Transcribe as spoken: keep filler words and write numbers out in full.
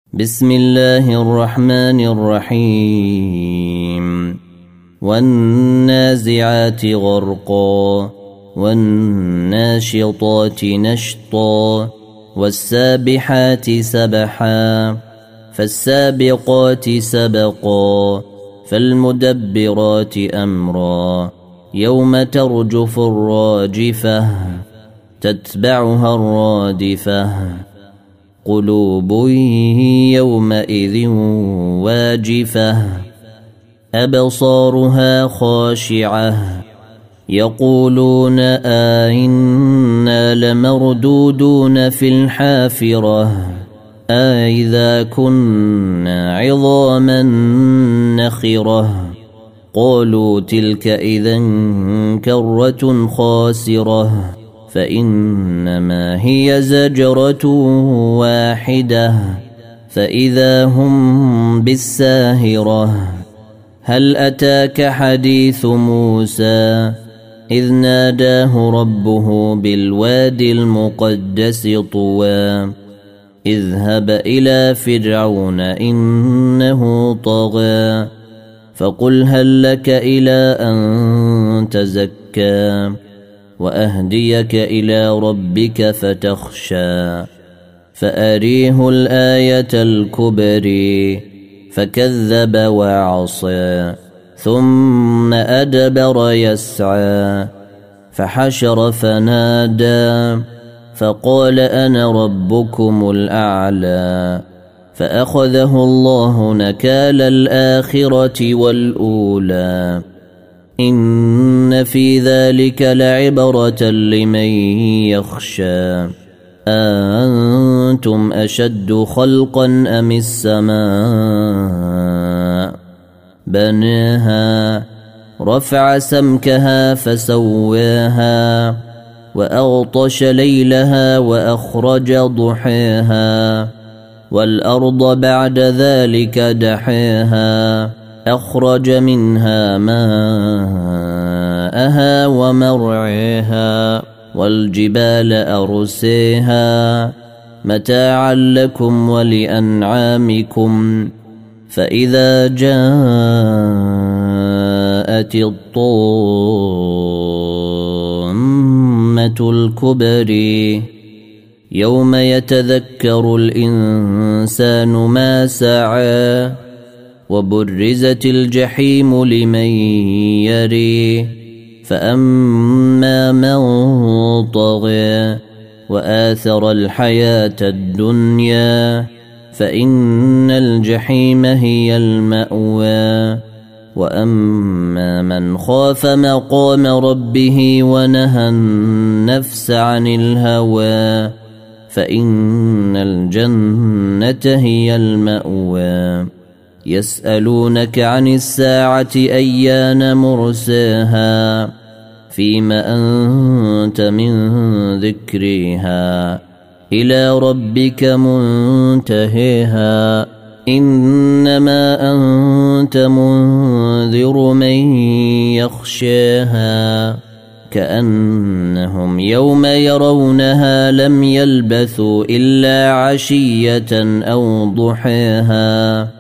بسم الله الرحمن الرحيم والنازعات غرقا والناشطات نشطا والسابحات سبحا فالسابقات سبقا فالمدبرات أمرا يوم ترجف الراجفة تتبعها الرادفة قلوب يومئذ واجفة أبصارها خاشعة يقولون أئنا لمردودون في الحافرة أئذا كنا عظاما نخرة قالوا تلك إذا كرة خاسرة فإنما هي زجرة واحدة فإذا هم بالساهرة هل أتاك حديث موسى إذ ناداه ربه بالوادي المقدس طوى اذهب إلى فرعون إنه طغى فقل هل لك إلى أن تزكى وأهديك إلى ربك فتخشى فأريه الآية الكبرى فكذب وعصى ثم أدبر يسعى فحشر فنادى فقال أنا ربكم الأعلى فأخذه الله نكال الآخرة والأولى إن في ذلك لعبرة لمن يخشى أأنتم أشد خلقا أم السماء بناها رفع سمكها فسواها وأغطش ليلها وأخرج ضحاها والأرض بعد ذلك دحاها أخرج منها ماءها ومرعاها والجبال أرسيها متاعا لكم ولأنعامكم فإذا جاءت الطامة الكبرى يوم يتذكر الإنسان ما سعى وبرزت الجحيم لمن يري فأما من طغى وآثر الحياة الدنيا فإن الجحيم هي المأوى وأما من خاف مقام ربه ونهى النفس عن الهوى فإن الجنة هي المأوى يسألونك عن الساعة أيان مرساها فيما أنت من ذكرها إلى ربك منتهيها إنما أنت منذر من يخشاها كأنهم يوم يرونها لم يلبثوا إلا عشية أو ضحاها